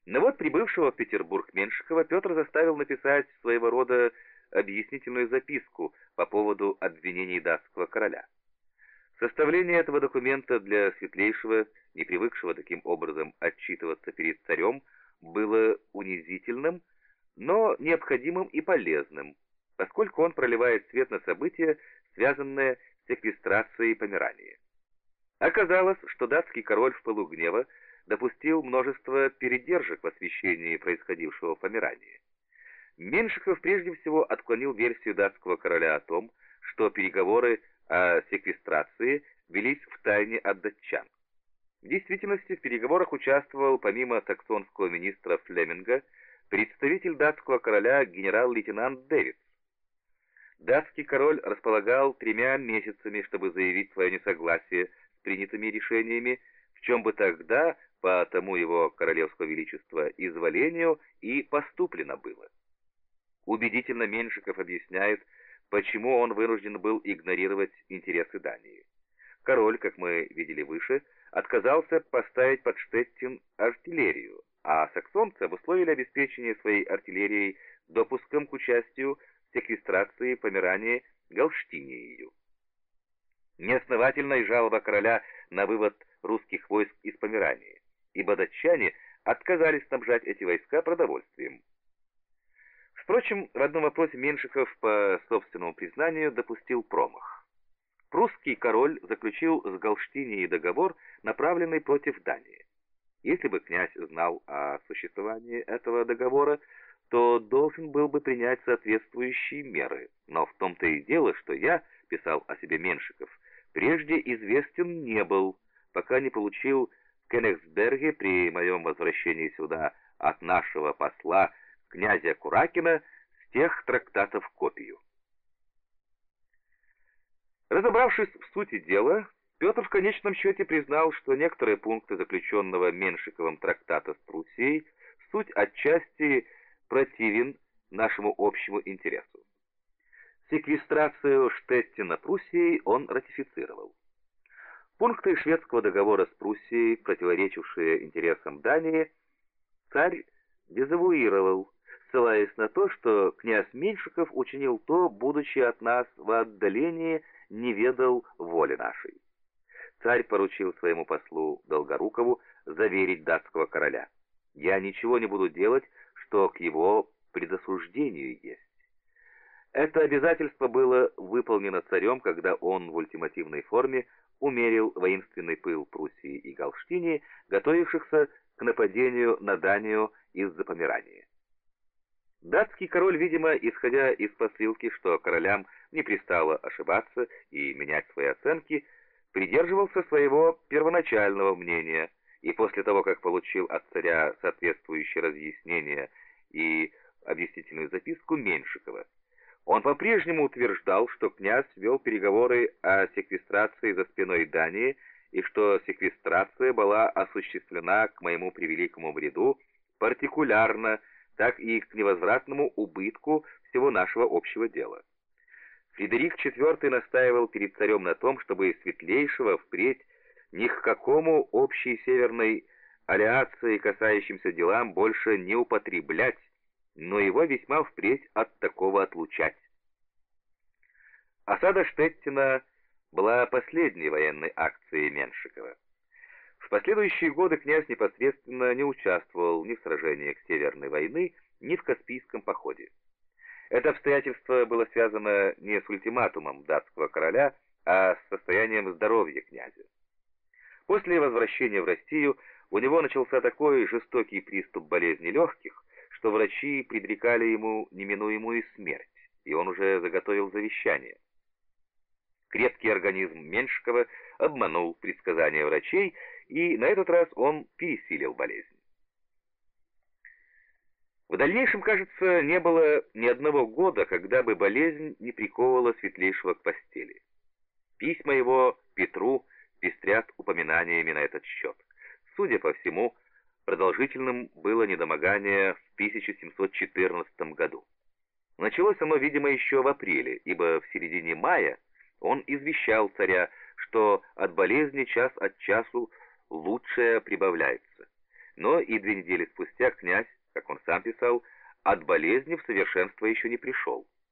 Но вот прибывшего в Петербург Меншикова Петр заставил написать своего рода объяснительную записку по поводу обвинений датского короля. Составление этого документа для Светлейшего, не привыкшего таким образом отчитываться перед царем, было унизительным, но необходимым и полезным, поскольку он проливает свет на события, связанные с секвестрацией Померании. Оказалось, что датский король в пылу гнева допустил множество передержек в освещении происходившего в Померании. Меншиков прежде всего отклонил версию датского короля о том, что переговоры о секвестрации велись втайне от датчан. В действительности в переговорах участвовал, помимо саксонского министра Флеминга, представитель датского короля генерал-лейтенант Дэвидс. Датский король располагал 3 месяцами, чтобы заявить свое несогласие с принятыми решениями, в чем бы тогда, по тому его королевского величества, изволению и поступлено было. Убедительно Меншиков объясняет, почему он вынужден был игнорировать интересы Дании. Король, как мы видели выше, отказался поставить под Штеттин артиллерию, а саксонцы обусловили обеспечение своей артиллерией допуском к участию в секвестрации Померании Галштинией. Неосновательна и жалоба короля на вывод русских войск из Померании, ибо датчане отказались снабжать эти войска продовольствием. Впрочем, в одном вопросе Меншиков, по собственному признанию, допустил промах. Прусский король заключил с Галштинией договор, направленный против Дании. Если бы князь знал о существовании этого договора, то должен был бы принять соответствующие меры. Но в том-то и дело, что я, писал о себе Меншиков, прежде известен не был, пока не получил в Кёнигсберге при моем возвращении сюда от нашего посла князя Куракина с тех трактатов копию. Разобравшись в сути дела, Петр в конечном счете признал, что некоторые пункты заключенного Меншиковым трактата с Пруссией суть отчасти противен нашему общему интересу. Секвестрацию Штеттина Пруссией он ратифицировал. Пункты шведского договора с Пруссией, противоречившие интересам Дании, царь дезавуировал, ссылаясь на то, что князь Меншиков учинил то, будучи от нас в отдалении, не ведал воли нашей. Царь поручил своему послу Долгорукову заверить датского короля: «Я ничего не буду делать, что к его предосуждению есть». Это обязательство было выполнено царем, когда он в ультимативной форме умерил воинственный пыл Пруссии и Галштинии, готовившихся к нападению на Данию из-за Померания. Датский король, видимо, исходя из посылки, что королям не пристало ошибаться и менять свои оценки, придерживался своего первоначального мнения, и после того, как получил от царя соответствующее разъяснение и объяснительную записку Меншикова, он по-прежнему утверждал, что князь вел переговоры о секвестрации за спиной Дании и что секвестрация была осуществлена, к моему превеликому вреду, партикулярно, так и к невозвратному убытку всего нашего общего дела. Фредерик IV настаивал перед царем на том, чтобы Светлейшего впредь ни к какому общей северной алиации, касающимся делам, больше не употреблять, но его весьма впредь от такого отлучать. Осада Штеттина была последней военной акцией Меншикова. В последующие годы князь непосредственно не участвовал ни в сражениях Северной войны, ни в Каспийском походе. Это обстоятельство было связано не с ультиматумом датского короля, а с состоянием здоровья князя. После возвращения в Россию у него начался такой жестокий приступ болезни легких, что врачи предрекали ему неминуемую смерть, и он уже заготовил завещание. Крепкий организм Меншикова обманул предсказания врачей, и на этот раз он пересилил болезнь. В дальнейшем, кажется, не было ни одного года, когда бы болезнь не приковывала Светлейшего к постели. Письма его Петру пестрят упоминаниями на этот счет. Судя по всему, продолжительным было недомогание в 1714 году. Началось оно, видимо, еще в апреле, ибо в середине мая он извещал царя, что от болезни час от часу лучшее прибавляется. Но и 2 недели спустя князь, как он сам писал, от болезни в совершенство еще не пришел.